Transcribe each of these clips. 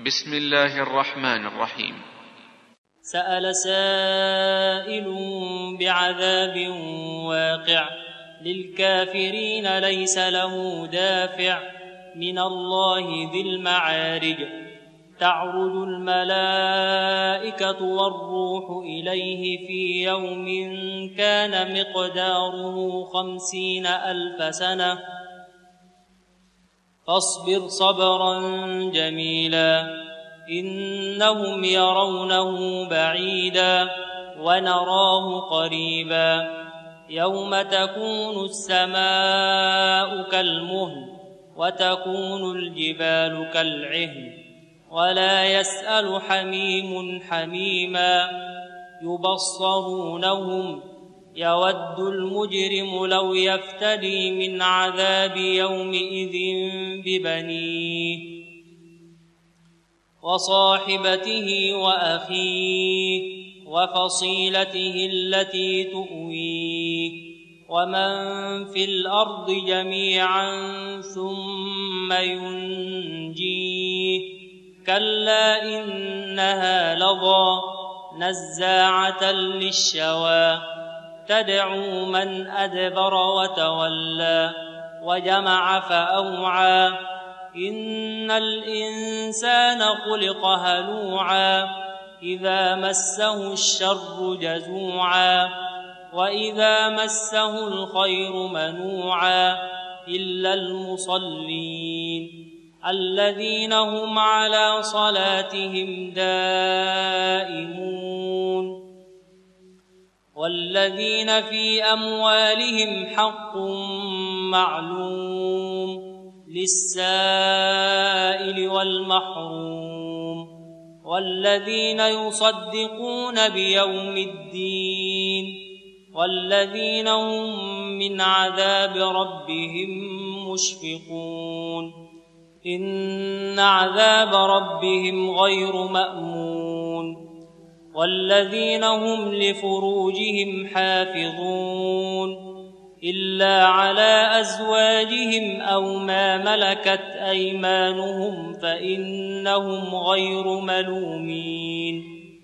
بسم الله الرحمن الرحيم. سأل سائل بعذاب واقع للكافرين ليس له دافع من الله ذي المعارج. تعرج الملائكة والروح إليه في يوم كان مقداره 50,000 سنة فاصبر صبرا جميلا إنهم يرونه بعيدا ونراه قريبا يوم تكون السماء كالمهل وتكون الجبال كالعهن ولا يسأل حميم حميما يبصرونهم يود المجرم لو يفتدي من عذاب يومئذ ببنيه وصاحبته وأخيه وفصيلته التي تؤويه ومن في الأرض جميعا ثم ينجيه كلا إنها لظى نزاعة للشوى تدعو من أدبر وتولى وجمع فأوعى إن الإنسان خلق هلوعا إذا مسه الشر جزوعا وإذا مسه الخير منوعا إلا المصلين الذين هم على صلاتهم دائمون والذين في أموالهم حق معلوم للسائل والمحروم والذين يصدقون بيوم الدين والذين هم من عذاب ربهم مشفقون إن عذاب ربهم غير مأمون والذين هم لفروجهم حافظون إلا على أزواجهم أو ما ملكت أيمانهم فإنهم غير ملومين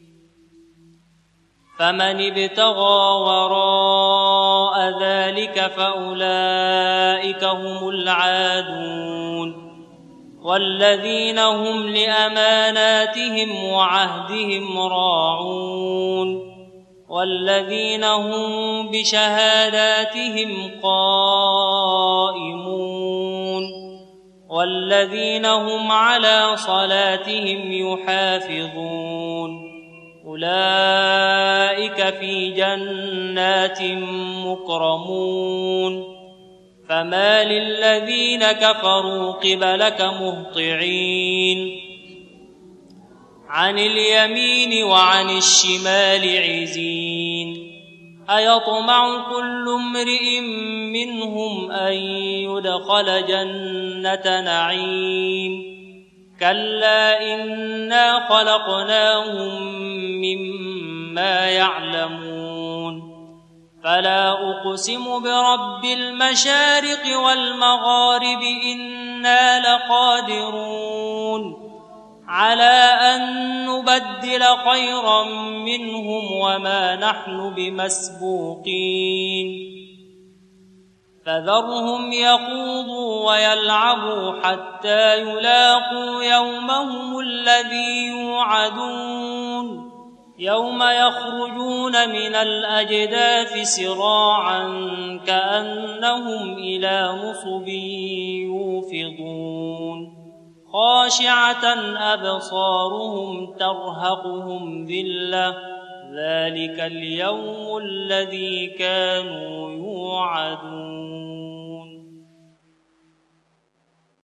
فمن ابتغى وراء ذلك فأولئك هم العادون والذين هم لأماناتهم وعهدهم راعون والذين هم بشهاداتهم قائمون والذين هم على صلاتهم يحافظون أولئك في جنات مكرمون فما للذين كفروا قبلك مهطعين عن اليمين وعن الشمال عزين أيطمع كل امرئ منهم أن يدخل جنة نعيم كلا إنا خلقناهم مما يعلمون فلا أقسم برب المشارق والمغارب إنا لقادرون على أن نبدل خيرا منهم وما نحن بمسبوقين فذرهم يخوضوا ويلعبوا حتى يلاقوا يومهم الذي يوعدون يوم يخرجون من الأجداث سراعا كأنهم إلى نصب يوفضون خاشعة أبصارهم ترهقهم ذلة ذلك اليوم الذي كانوا يوعدون.